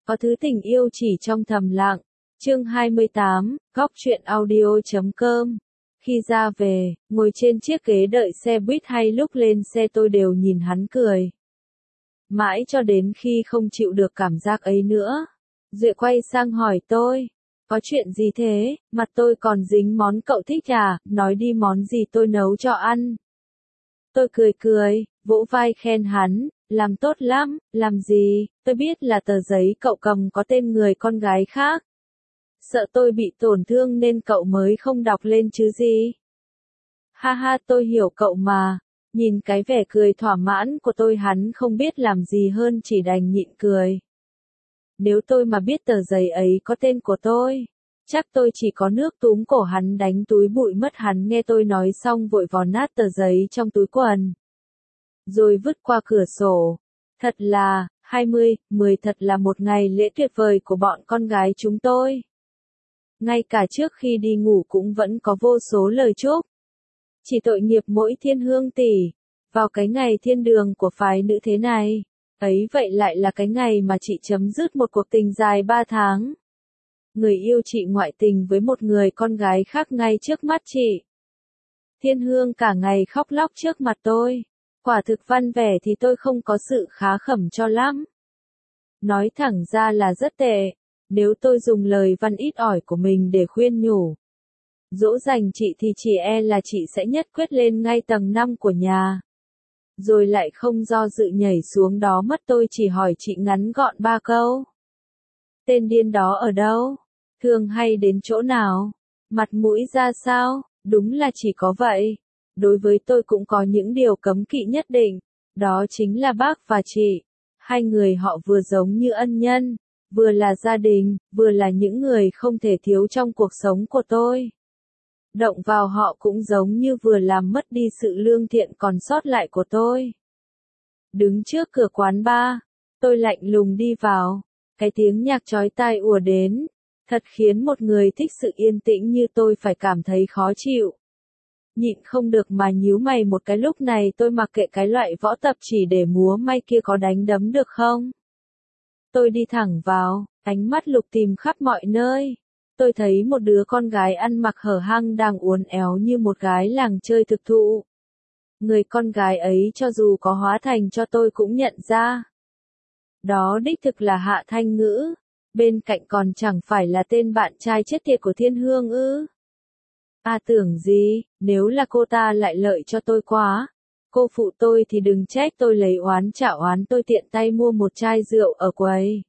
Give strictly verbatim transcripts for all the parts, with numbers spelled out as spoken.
Có thứ tình yêu chỉ trong thầm lặng. Chương hai mươi tám, góc truyện audio chấm com. Khi ra về, ngồi trên chiếc ghế đợi xe buýt hay lúc lên xe tôi đều nhìn hắn cười. Mãi cho đến khi không chịu được cảm giác ấy nữa. Duệ quay sang hỏi tôi. Có chuyện gì thế, mặt tôi còn dính món cậu thích à, nói đi món gì tôi nấu cho ăn. Tôi cười cười, vỗ vai khen hắn, làm tốt lắm, làm gì, tôi biết là tờ giấy cậu cầm có tên người con gái khác. Sợ tôi bị tổn thương nên cậu mới không đọc lên chứ gì. Ha ha, tôi hiểu cậu mà. Nhìn cái vẻ cười thỏa mãn của tôi hắn không biết làm gì hơn chỉ đành nhịn cười. Nếu tôi mà biết tờ giấy ấy có tên của tôi, chắc tôi chỉ có nước túm cổ hắn đánh túi bụi mất. Hắn nghe tôi nói xong vội vò nát tờ giấy trong túi quần, rồi vứt qua cửa sổ. Thật là, hai mươi, mười thật là một ngày lễ tuyệt vời của bọn con gái chúng tôi. Ngay cả trước khi đi ngủ cũng vẫn có vô số lời chúc. Chỉ tội nghiệp mỗi Thiên Hương tỷ, vào cái ngày thiên đường của phái nữ thế này. Ấy vậy lại là cái ngày mà chị chấm dứt một cuộc tình dài ba tháng. Người yêu chị ngoại tình với một người con gái khác ngay trước mắt chị. Thiên Hương cả ngày khóc lóc trước mặt tôi. Quả thực văn vẻ thì tôi không có sự khá khẩm cho lắm. Nói thẳng ra là rất tệ. Nếu tôi dùng lời văn ít ỏi của mình để khuyên nhủ, dỗ dành chị thì chỉ e là chị sẽ nhất quyết lên ngay tầng năm của nhà. Rồi lại không do dự nhảy xuống đó mất. Tôi chỉ hỏi chị ngắn gọn ba câu. Tên điên đó ở đâu? Thường hay đến chỗ nào? Mặt mũi ra sao? Đúng là chỉ có vậy. Đối với tôi cũng có những điều cấm kỵ nhất định. Đó chính là bác và chị. Hai người họ vừa giống như ân nhân, vừa là gia đình, vừa là những người không thể thiếu trong cuộc sống của tôi. Động vào họ cũng giống như vừa làm mất đi sự lương thiện còn sót lại của tôi. Đứng trước cửa quán bar, tôi lạnh lùng đi vào. Cái tiếng nhạc chói tai ùa đến, thật khiến một người thích sự yên tĩnh như tôi phải cảm thấy khó chịu. Nhịn không được mà nhíu mày một cái. Lúc này tôi mặc kệ cái loại võ tập chỉ để múa may kia có đánh đấm được không. Tôi đi thẳng vào, ánh mắt lục tìm khắp mọi nơi. Tôi thấy một đứa con gái ăn mặc hở hang đang uốn éo như một gái làng chơi thực thụ. Người con gái ấy cho dù có hóa thành cho tôi cũng nhận ra. Đó đích thực là Hạ Thanh Ngữ. Bên cạnh còn chẳng phải là tên bạn trai chết tiệt của Thiên Hương ư? À tưởng gì, nếu là cô ta lại lợi cho tôi quá. Cô phụ tôi thì đừng trách tôi lấy oán trả oán. Tôi tiện tay mua một chai rượu ở quầy.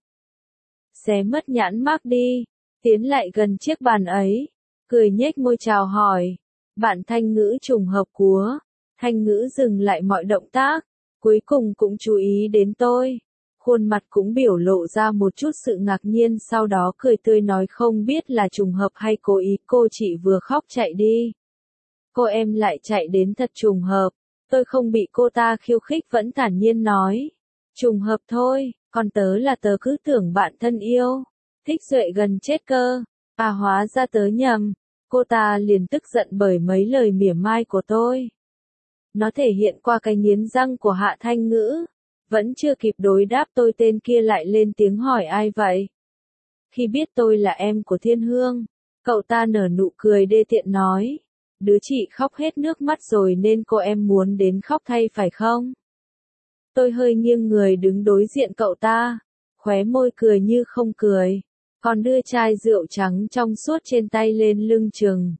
Xé mất nhãn mác đi. Tiến lại gần chiếc bàn ấy. Cười nhếch môi chào hỏi. Bạn Thanh Ngữ trùng hợp cúa. Thanh Ngữ dừng lại mọi động tác. Cuối cùng cũng chú ý đến tôi. Khuôn mặt cũng biểu lộ ra một chút sự ngạc nhiên. Sau đó cười tươi nói không biết là trùng hợp hay cố ý. Cô chị vừa khóc chạy đi. Cô em lại chạy đến thật trùng hợp. Tôi không bị cô ta khiêu khích vẫn thản nhiên nói. Trùng hợp thôi, còn tớ là tớ cứ tưởng bạn thân yêu. Thích Duệ gần chết cơ. À hóa ra tớ nhầm. Cô ta liền tức giận bởi mấy lời mỉa mai của tôi. Nó thể hiện qua cái nghiến răng của Hạ Thanh Ngữ. Vẫn chưa kịp đối đáp tôi tên kia lại lên tiếng hỏi ai vậy. Khi biết tôi là em của Thiên Hương, cậu ta nở nụ cười đê tiện nói. Đứa chị khóc hết nước mắt rồi nên cô em muốn đến khóc thay phải không? Tôi hơi nghiêng người đứng đối diện cậu ta, khóe môi cười như không cười, còn đưa chai rượu trắng trong suốt trên tay lên lưng chừng.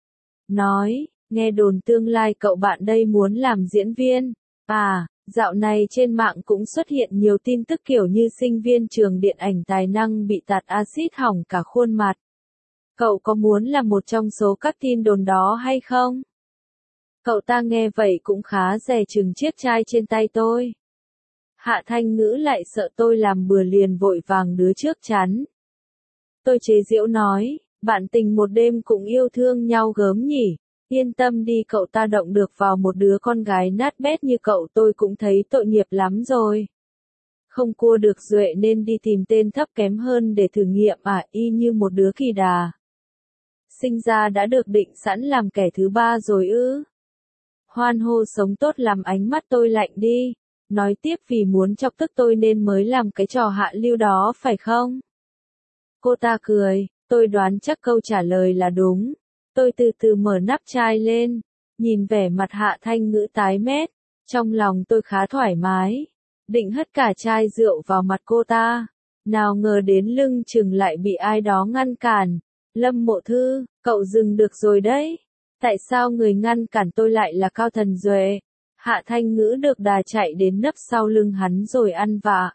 Nói, nghe đồn tương lai cậu bạn đây muốn làm diễn viên. À, dạo này trên mạng cũng xuất hiện nhiều tin tức kiểu như sinh viên trường điện ảnh tài năng bị tạt axit hỏng cả khuôn mặt. Cậu có muốn là một trong số các tin đồn đó hay không? Cậu ta nghe vậy cũng khá dè chừng chiếc chai trên tay tôi. Hạ Thanh Ngữ lại sợ tôi làm bừa liền vội vàng đứa trước chắn. Tôi chế giễu nói, bạn tình một đêm cũng yêu thương nhau gớm nhỉ. Yên tâm đi, cậu ta động được vào một đứa con gái nát bét như cậu tôi cũng thấy tội nghiệp lắm rồi. Không cua được Duệ nên đi tìm tên thấp kém hơn để thử nghiệm à, y như một đứa kỳ đà. Sinh ra đã được định sẵn làm kẻ thứ ba rồi ư? Hoan hô sống tốt làm ánh mắt tôi lạnh đi. nói tiếp vì muốn chọc tức tôi nên mới làm cái trò hạ lưu đó phải không? Cô ta cười, tôi đoán chắc câu trả lời là đúng. Tôi từ từ mở nắp chai lên, nhìn vẻ mặt Hạ Thanh Ngữ tái mét, trong lòng tôi khá thoải mái, định hất cả chai rượu vào mặt cô ta. Nào ngờ đến lưng chừng lại bị ai đó ngăn cản. Lâm Mộ Thư, cậu dừng được rồi đấy. Tại sao người ngăn cản tôi lại là Cao Thần Duệ? Hạ Thanh Ngữ được đà chạy đến nấp sau lưng hắn rồi ăn vạ.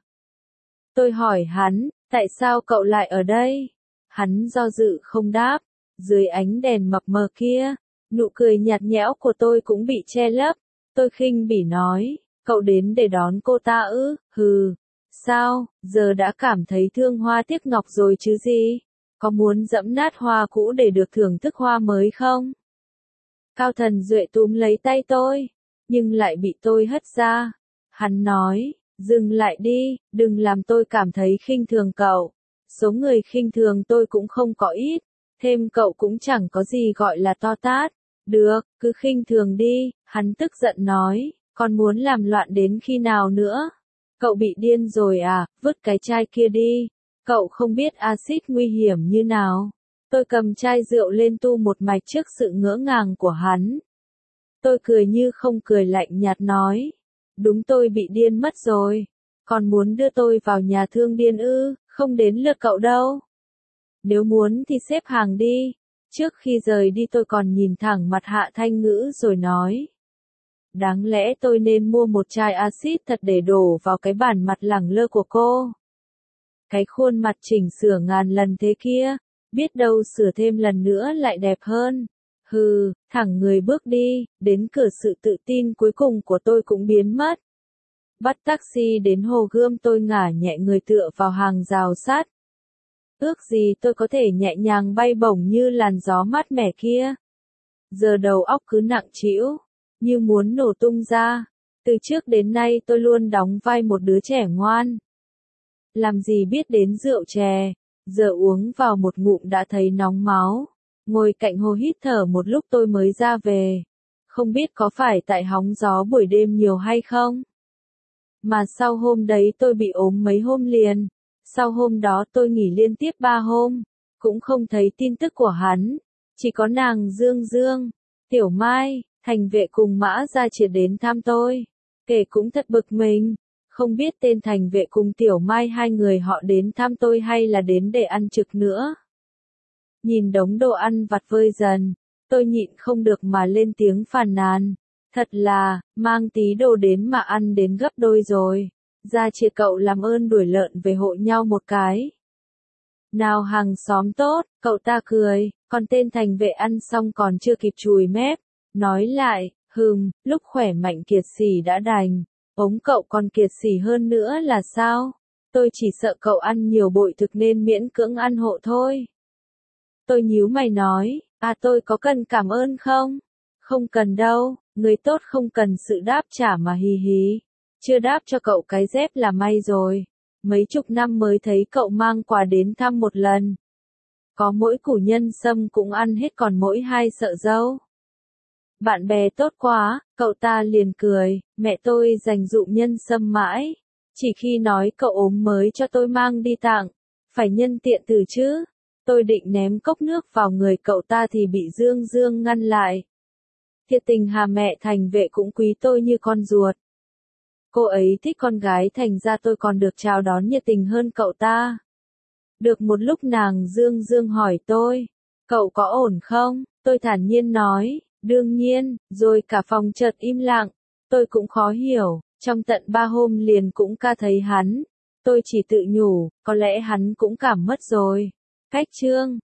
Tôi hỏi hắn, tại sao cậu lại ở đây? Hắn do dự không đáp. Dưới ánh đèn mập mờ kia, nụ cười nhạt nhẽo của tôi cũng bị che lấp. Tôi khinh bỉ nói, cậu đến để đón cô ta ư? Hừ, sao, giờ đã cảm thấy thương hoa tiếc ngọc rồi chứ gì? Có muốn dẫm nát hoa cũ để được thưởng thức hoa mới không? Cao Thần Duệ túm lấy tay tôi, nhưng lại bị tôi hất ra. Hắn nói, dừng lại đi, đừng làm tôi cảm thấy khinh thường cậu. Số người khinh thường tôi cũng không có ít, thêm cậu cũng chẳng có gì gọi là to tát. Được, cứ khinh thường đi, hắn tức giận nói, còn muốn làm loạn đến khi nào nữa? Cậu bị điên rồi à, vứt cái chai kia đi. Cậu không biết axit nguy hiểm như nào. Tôi cầm chai rượu lên tu một mạch trước sự ngỡ ngàng của hắn. Tôi cười như không cười lạnh nhạt nói. Đúng tôi bị điên mất rồi. Còn muốn đưa tôi vào nhà thương điên ư, không đến lượt cậu đâu. Nếu muốn thì xếp hàng đi. Trước khi rời đi tôi còn nhìn thẳng mặt Hạ Thanh Ngữ rồi nói. Đáng lẽ tôi nên mua một chai axit thật để đổ vào cái bản mặt lẳng lơ của cô. Cái khuôn mặt chỉnh sửa ngàn lần thế kia, biết đâu sửa thêm lần nữa lại đẹp hơn. Hừ, thẳng người bước đi, đến cửa sự tự tin cuối cùng của tôi cũng biến mất. Bắt taxi đến Hồ Gươm tôi ngả nhẹ người tựa vào hàng rào sắt. Ước gì tôi có thể nhẹ nhàng bay bổng như làn gió mát mẻ kia. Giờ đầu óc cứ nặng trĩu, như muốn nổ tung ra. Từ trước đến nay tôi luôn đóng vai một đứa trẻ ngoan. Làm gì biết đến rượu chè, giờ uống vào một ngụm đã thấy nóng máu. Ngồi cạnh hồ hít thở một lúc tôi mới ra về. Không biết có phải tại hóng gió buổi đêm nhiều hay không? Mà sau hôm đấy tôi bị ốm mấy hôm liền. Sau hôm đó tôi nghỉ liên tiếp ba hôm. Cũng không thấy tin tức của hắn. Chỉ có nàng Dương Dương, Tiểu Mai, Thành Vệ cùng Mã Gia Triệt đến thăm tôi. Kể cũng thật bực mình. Không biết tên Thành Vệ cùng Tiểu Mai hai người họ đến thăm tôi hay là đến để ăn trực nữa. Nhìn đống đồ ăn vặt vơi dần, tôi nhịn không được mà lên tiếng phàn nàn. Thật là, mang tí đồ đến mà ăn đến gấp đôi rồi. Gia Triệt cậu làm ơn đuổi lợn về hộ nhau một cái. Nào hàng xóm tốt, cậu ta cười, còn tên Thành Vệ ăn xong còn chưa kịp chùi mép. Nói lại, hừm, lúc khỏe mạnh kiệt xỉ đã đành. Ống cậu còn kiệt xỉ hơn nữa là sao? Tôi chỉ sợ cậu ăn nhiều bội thực nên miễn cưỡng ăn hộ thôi. Tôi nhíu mày nói, à tôi có cần cảm ơn không? Không cần đâu, người tốt không cần sự đáp trả mà hì hì. Chưa đáp cho cậu cái dép là may rồi. Mấy chục năm mới thấy cậu mang quà đến thăm một lần. Có mỗi củ nhân sâm cũng ăn hết còn mỗi hai sợ dâu. Bạn bè tốt quá, cậu ta liền cười, mẹ tôi dành dụm nhân sâm mãi. Chỉ khi nói cậu ốm mới cho tôi mang đi tặng. Phải nhân tiện từ chứ. Tôi định ném cốc nước vào người cậu ta thì bị Dương Dương ngăn lại. Thiệt tình hà mẹ Thành Vệ cũng quý tôi như con ruột. Cô ấy thích con gái thành ra tôi còn được chào đón nhiệt tình hơn cậu ta. Được một lúc nàng Dương Dương hỏi tôi, cậu có ổn không? Tôi thản nhiên nói, đương nhiên, rồi cả phòng chợt im lặng. Tôi cũng khó hiểu, trong tận ba hôm liền cũng ca thấy hắn. Tôi chỉ tự nhủ, có lẽ hắn cũng cảm mất rồi. Cách chương